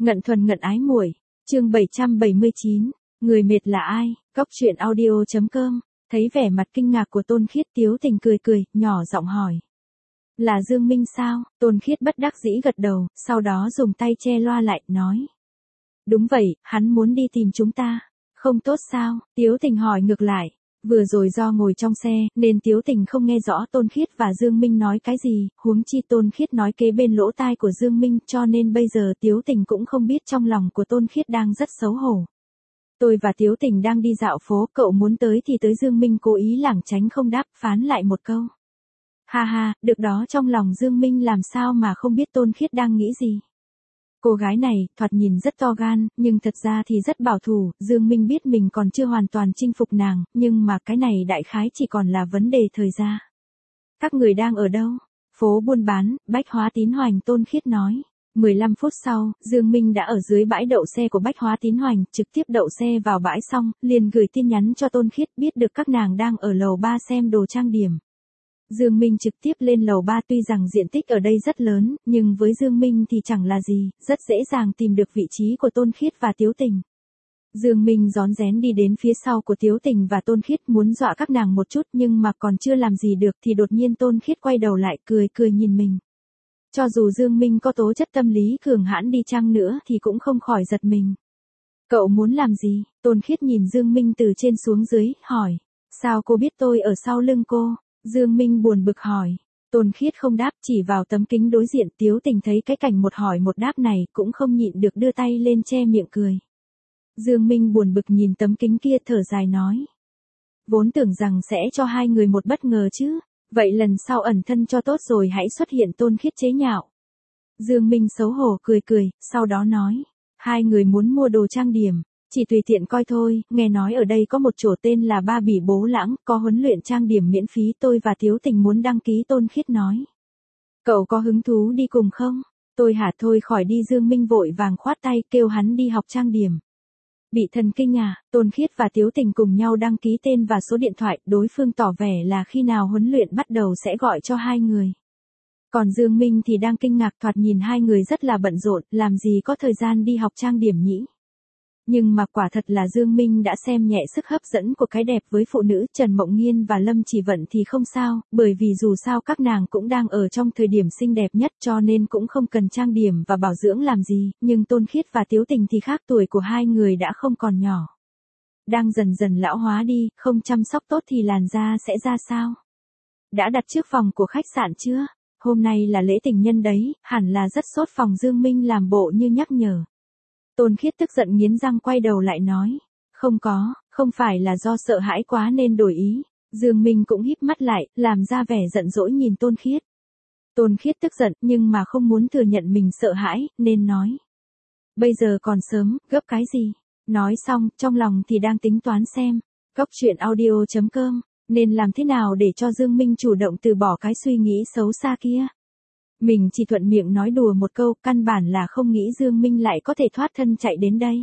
Ngận thuần ngận ái muội, chương 779, người mệt là ai, Cóc truyện audio.com, thấy vẻ mặt kinh ngạc của Tôn Khiết Tiếu Tình cười cười, nhỏ giọng hỏi. Là Dương Minh sao, Tôn Khiết bất đắc dĩ gật đầu, sau đó dùng tay che loa lại, nói. Đúng vậy, hắn muốn đi tìm chúng ta, không tốt sao, Tiếu Tình hỏi ngược lại. Vừa rồi do ngồi trong xe, nên Tiếu Tình không nghe rõ Tôn Khiết và Dương Minh nói cái gì, huống chi Tôn Khiết nói kế bên lỗ tai của Dương Minh, cho nên bây giờ Tiếu Tình cũng không biết trong lòng của Tôn Khiết đang rất xấu hổ. Tôi và Tiếu Tình đang đi dạo phố, cậu muốn tới thì tới. Dương Minh cố ý lảng tránh không đáp, phán lại một câu. Ha ha, được đó. Trong lòng Dương Minh làm sao mà không biết Tôn Khiết đang nghĩ gì. Cô gái này, thoạt nhìn rất to gan, nhưng thật ra thì rất bảo thủ. Dương Minh biết mình còn chưa hoàn toàn chinh phục nàng, nhưng mà cái này đại khái chỉ còn là vấn đề thời gian. Các người đang ở đâu? Phố buôn bán, Bách Hóa Tín Hoành, Tôn Khiết nói. 15 phút sau, Dương Minh đã ở dưới bãi đậu xe của Bách Hóa Tín Hoành, trực tiếp đậu xe vào bãi xong, liền gửi tin nhắn cho Tôn Khiết, biết được các nàng đang ở lầu 3 xem đồ trang điểm. Dương Minh trực tiếp lên lầu 3, tuy rằng diện tích ở đây rất lớn, nhưng với Dương Minh thì chẳng là gì, rất dễ dàng tìm được vị trí của Tôn Khiết và Tiếu Tình. Dương Minh rón rén đi đến phía sau của Tiếu Tình và Tôn Khiết, muốn dọa các nàng một chút, nhưng mà còn chưa làm gì được thì đột nhiên Tôn Khiết quay đầu lại, cười cười nhìn mình. Cho dù Dương Minh có tố chất tâm lý cường hãn đi chăng nữa thì cũng không khỏi giật mình. Cậu muốn làm gì? Tôn Khiết nhìn Dương Minh từ trên xuống dưới, hỏi. Sao cô biết tôi ở sau lưng cô? Dương Minh buồn bực hỏi. Tôn Khiết không đáp, chỉ vào tấm kính đối diện. Tiếu Tình thấy cái cảnh một hỏi một đáp này, cũng không nhịn được đưa tay lên che miệng cười. Dương Minh buồn bực nhìn tấm kính kia, thở dài nói. Vốn tưởng rằng sẽ cho hai người một bất ngờ chứ. Vậy lần sau ẩn thân cho tốt rồi hãy xuất hiện. Tôn Khiết chế nhạo. Dương Minh xấu hổ cười cười, sau đó nói. Hai người muốn mua đồ trang điểm. Chỉ tùy tiện coi thôi, nghe nói ở đây có một chỗ tên là Ba Bỉ Bố Lãng, có huấn luyện trang điểm miễn phí, tôi và Tiếu Tình muốn đăng ký. Tôn Khiết nói. Cậu có hứng thú đi cùng không? Tôi hả, thôi khỏi đi. Dương Minh vội vàng khoát tay, kêu hắn đi học trang điểm. Bị thần kinh à? Tôn Khiết và Tiếu Tình cùng nhau đăng ký tên và số điện thoại, đối phương tỏ vẻ là khi nào huấn luyện bắt đầu sẽ gọi cho hai người. Còn Dương Minh thì đang kinh ngạc, thoạt nhìn hai người rất là bận rộn, làm gì có thời gian đi học trang điểm nhỉ? Nhưng mà quả thật là Dương Minh đã xem nhẹ sức hấp dẫn của cái đẹp với phụ nữ. Trần Mộng Nghiên và Lâm Chỉ Vận thì không sao, bởi vì dù sao các nàng cũng đang ở trong thời điểm xinh đẹp nhất, cho nên cũng không cần trang điểm và bảo dưỡng làm gì, nhưng Tôn Khiết và Tiếu Tình thì khác, tuổi của hai người đã không còn nhỏ. Đang dần dần lão hóa đi, không chăm sóc tốt thì làn da sẽ ra sao? Đã đặt trước phòng của khách sạn chưa? Hôm nay là lễ tình nhân đấy, hẳn là rất sốt phòng. Dương Minh làm bộ như nhắc nhở. Tôn Khiết tức giận nghiến răng quay đầu lại nói. Không có, không phải là do sợ hãi quá nên đổi ý. Dương Minh cũng híp mắt lại, làm ra vẻ giận dỗi nhìn Tôn Khiết. Tôn Khiết tức giận nhưng mà không muốn thừa nhận mình sợ hãi, nên nói. Bây giờ còn sớm, gấp cái gì? Nói xong, trong lòng thì đang tính toán xem. Cóc truyện audio.com, nên làm thế nào để cho Dương Minh chủ động từ bỏ cái suy nghĩ xấu xa kia. Mình chỉ thuận miệng nói đùa một câu, căn bản là không nghĩ Dương Minh lại có thể thoát thân chạy đến đây.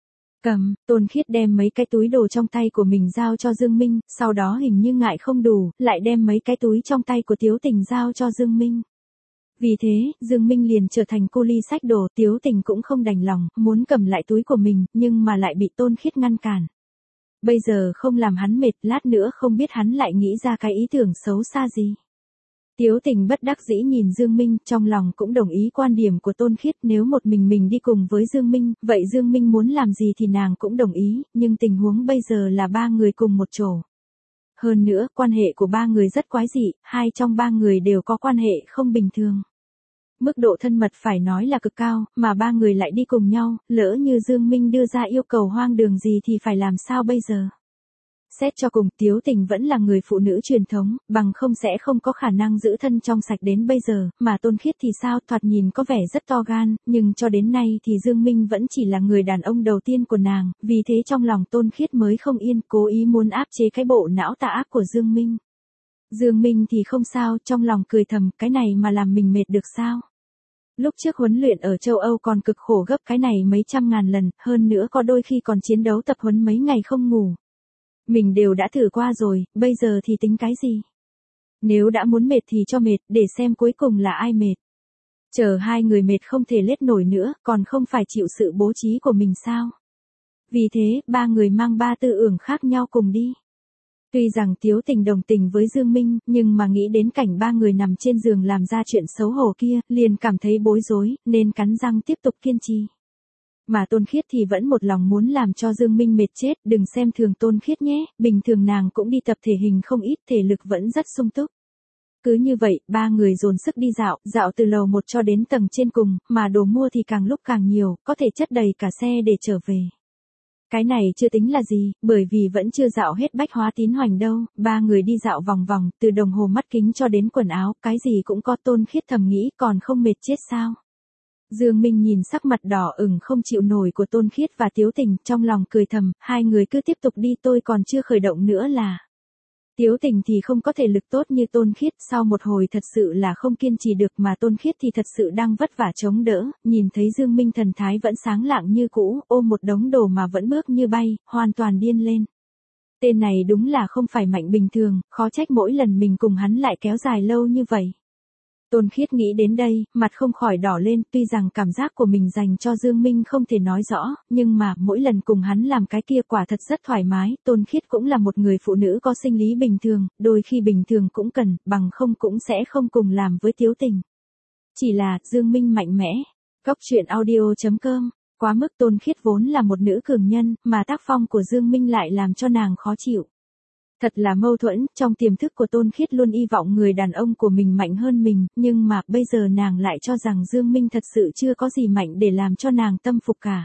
Cầm, Tôn Khiết đem mấy cái túi đồ trong tay của mình giao cho Dương Minh, sau đó hình như ngại không đủ, lại đem mấy cái túi trong tay của Tiếu Tình giao cho Dương Minh. Vì thế, Dương Minh liền trở thành cô ly xách đồ. Tiếu Tình cũng không đành lòng, muốn cầm lại túi của mình, nhưng mà lại bị Tôn Khiết ngăn cản. Bây giờ không làm hắn mệt, lát nữa không biết hắn lại nghĩ ra cái ý tưởng xấu xa gì. Tiếu Tình bất đắc dĩ nhìn Dương Minh, trong lòng cũng đồng ý quan điểm của Tôn Khiết, nếu một mình đi cùng với Dương Minh, vậy Dương Minh muốn làm gì thì nàng cũng đồng ý, nhưng tình huống bây giờ là ba người cùng một chỗ. Hơn nữa, quan hệ của ba người rất quái dị, hai trong ba người đều có quan hệ không bình thường. Mức độ thân mật phải nói là cực cao, mà ba người lại đi cùng nhau, lỡ như Dương Minh đưa ra yêu cầu hoang đường gì thì phải làm sao bây giờ? Xét cho cùng, Tiếu Tình vẫn là người phụ nữ truyền thống, bằng không sẽ không có khả năng giữ thân trong sạch đến bây giờ, mà Tôn Khiết thì sao, thoạt nhìn có vẻ rất to gan, nhưng cho đến nay thì Dương Minh vẫn chỉ là người đàn ông đầu tiên của nàng, vì thế trong lòng Tôn Khiết mới không yên, cố ý muốn áp chế cái bộ não tà ác của Dương Minh. Dương Minh thì không sao, trong lòng cười thầm, cái này mà làm mình mệt được sao? Lúc trước huấn luyện ở châu Âu còn cực khổ gấp cái này mấy trăm ngàn lần, hơn nữa có đôi khi còn chiến đấu tập huấn mấy ngày không ngủ. Mình đều đã thử qua rồi, bây giờ thì tính cái gì? Nếu đã muốn mệt thì cho mệt, để xem cuối cùng là ai mệt. Chờ hai người mệt không thể lết nổi nữa, còn không phải chịu sự bố trí của mình sao? Vì thế, ba người mang ba tư ưởng khác nhau cùng đi. Tuy rằng Tiếu Tình đồng tình với Dương Minh, nhưng mà nghĩ đến cảnh ba người nằm trên giường làm ra chuyện xấu hổ kia, liền cảm thấy bối rối, nên cắn răng tiếp tục kiên trì. Mà Tôn Khiết thì vẫn một lòng muốn làm cho Dương Minh mệt chết, đừng xem thường Tôn Khiết nhé, bình thường nàng cũng đi tập thể hình không ít, thể lực vẫn rất sung túc. Cứ như vậy, ba người dồn sức đi dạo từ lầu 1 cho đến tầng trên cùng, mà đồ mua thì càng lúc càng nhiều, có thể chất đầy cả xe để trở về. Cái này chưa tính là gì, bởi vì vẫn chưa dạo hết Bách Hóa Tín Hoành đâu, ba người đi dạo vòng vòng, từ đồng hồ mắt kính cho đến quần áo, cái gì cũng có. Tôn Khiết thầm nghĩ còn không mệt chết sao. Dương Minh nhìn sắc mặt đỏ ửng không chịu nổi của Tôn Khiết và Tiếu Tình, trong lòng cười thầm, hai người cứ tiếp tục đi, tôi còn chưa khởi động nữa là. Tiếu Tình thì không có thể lực tốt như Tôn Khiết, sau một hồi thật sự là không kiên trì được, mà Tôn Khiết thì thật sự đang vất vả chống đỡ, nhìn thấy Dương Minh thần thái vẫn sáng lạng như cũ, ôm một đống đồ mà vẫn bước như bay, hoàn toàn điên lên. Tên này đúng là không phải mạnh bình thường, khó trách mỗi lần mình cùng hắn lại kéo dài lâu như vậy. Tôn Khiết nghĩ đến đây, mặt không khỏi đỏ lên, tuy rằng cảm giác của mình dành cho Dương Minh không thể nói rõ, nhưng mà mỗi lần cùng hắn làm cái kia quả thật rất thoải mái. Tôn Khiết cũng là một người phụ nữ có sinh lý bình thường, đôi khi bình thường cũng cần, bằng không cũng sẽ không cùng làm với Tiếu Tình. Chỉ là, Dương Minh mạnh mẽ. Góc truyện audio.com. Quá mức. Tôn Khiết vốn là một nữ cường nhân, mà tác phong của Dương Minh lại làm cho nàng khó chịu. Thật là mâu thuẫn, trong tiềm thức của Tôn Khiết luôn hy vọng người đàn ông của mình mạnh hơn mình, nhưng mà bây giờ nàng lại cho rằng Dương Minh thật sự chưa có gì mạnh để làm cho nàng tâm phục cả.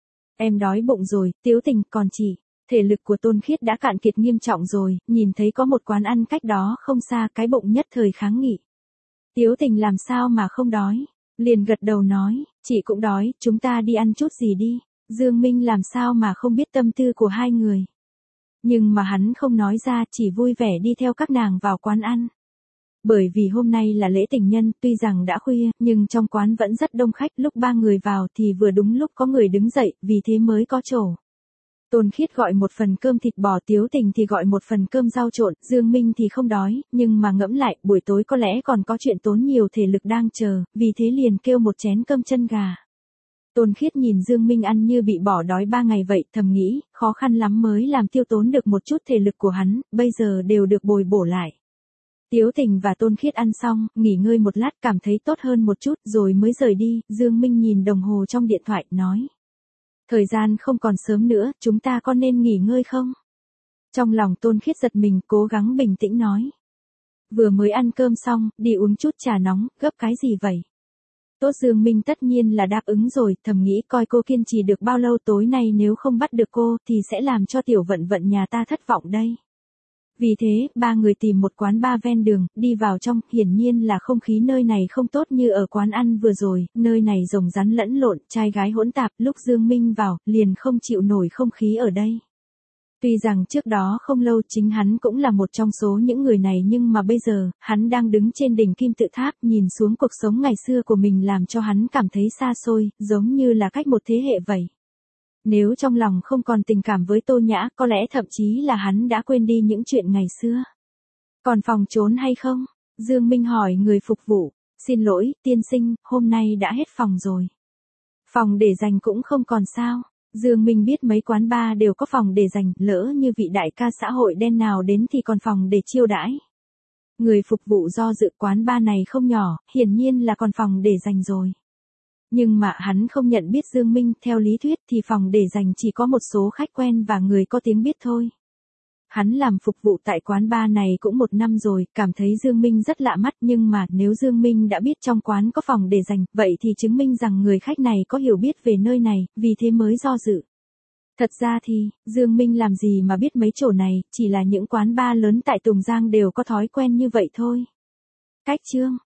Em đói bụng rồi, Tiếu Tình, còn chị. Thể lực của Tôn Khiết đã cạn kiệt nghiêm trọng rồi, nhìn thấy có một quán ăn cách đó không xa, cái bụng nhất thời kháng nghị. Tiếu Tình làm sao mà không đói, liền gật đầu nói, chị cũng đói, chúng ta đi ăn chút gì đi. Dương Minh làm sao mà không biết tâm tư của hai người. Nhưng mà hắn không nói ra, chỉ vui vẻ đi theo các nàng vào quán ăn. Bởi vì hôm nay là lễ tình nhân, tuy rằng đã khuya, nhưng trong quán vẫn rất đông khách, lúc ba người vào thì vừa đúng lúc có người đứng dậy, vì thế mới có chỗ. Tôn Khiết gọi một phần cơm thịt bò, Tiếu Tình thì gọi một phần cơm rau trộn, Dương Minh thì không đói, nhưng mà ngẫm lại, buổi tối có lẽ còn có chuyện tốn nhiều thể lực đang chờ, vì thế liền kêu một chén cơm chân gà. Tôn Khiết nhìn Dương Minh ăn như bị bỏ đói 3 ngày vậy, thầm nghĩ, khó khăn lắm mới làm tiêu tốn được một chút thể lực của hắn, bây giờ đều được bồi bổ lại. Tiếu Tình và Tôn Khiết ăn xong, nghỉ ngơi một lát cảm thấy tốt hơn một chút rồi mới rời đi. Dương Minh nhìn đồng hồ trong điện thoại, nói. Thời gian không còn sớm nữa, chúng ta có nên nghỉ ngơi không? Trong lòng Tôn Khiết giật mình, cố gắng bình tĩnh nói. Vừa mới ăn cơm xong, đi uống chút trà nóng, gấp cái gì vậy? Tốt. Dương Minh tất nhiên là đáp ứng rồi, thầm nghĩ coi cô kiên trì được bao lâu, tối nay nếu không bắt được cô, thì sẽ làm cho Tiểu Vận Vận nhà ta thất vọng đây. Vì thế, ba người tìm một quán bar ven đường, đi vào trong, hiển nhiên là không khí nơi này không tốt như ở quán ăn vừa rồi, nơi này rồng rắn lẫn lộn, trai gái hỗn tạp, lúc Dương Minh vào, liền không chịu nổi không khí ở đây. Tuy rằng trước đó không lâu chính hắn cũng là một trong số những người này, nhưng mà bây giờ, hắn đang đứng trên đỉnh kim tự tháp, nhìn xuống cuộc sống ngày xưa của mình làm cho hắn cảm thấy xa xôi, giống như là cách một thế hệ vậy. Nếu trong lòng không còn tình cảm với Tô Nhã, có lẽ thậm chí là hắn đã quên đi những chuyện ngày xưa. Còn phòng trốn hay không? Dương Minh hỏi người phục vụ. Xin lỗi, tiên sinh, hôm nay đã hết phòng rồi. Phòng để dành cũng không còn sao? Dương Minh biết mấy quán bar đều có phòng để dành, lỡ như vị đại ca xã hội đen nào đến thì còn phòng để chiêu đãi. Người phục vụ do dự, quán bar này không nhỏ, hiển nhiên là còn phòng để dành rồi. Nhưng mà hắn không nhận biết Dương Minh, theo lý thuyết thì phòng để dành chỉ có một số khách quen và người có tiếng biết thôi. Hắn làm phục vụ tại quán bar này cũng 1 năm rồi, cảm thấy Dương Minh rất lạ mắt, nhưng mà nếu Dương Minh đã biết trong quán có phòng để dành, vậy thì chứng minh rằng người khách này có hiểu biết về nơi này, vì thế mới do dự. Thật ra thì, Dương Minh làm gì mà biết mấy chỗ này, chỉ là những quán bar lớn tại Tùng Giang đều có thói quen như vậy thôi. Cách chương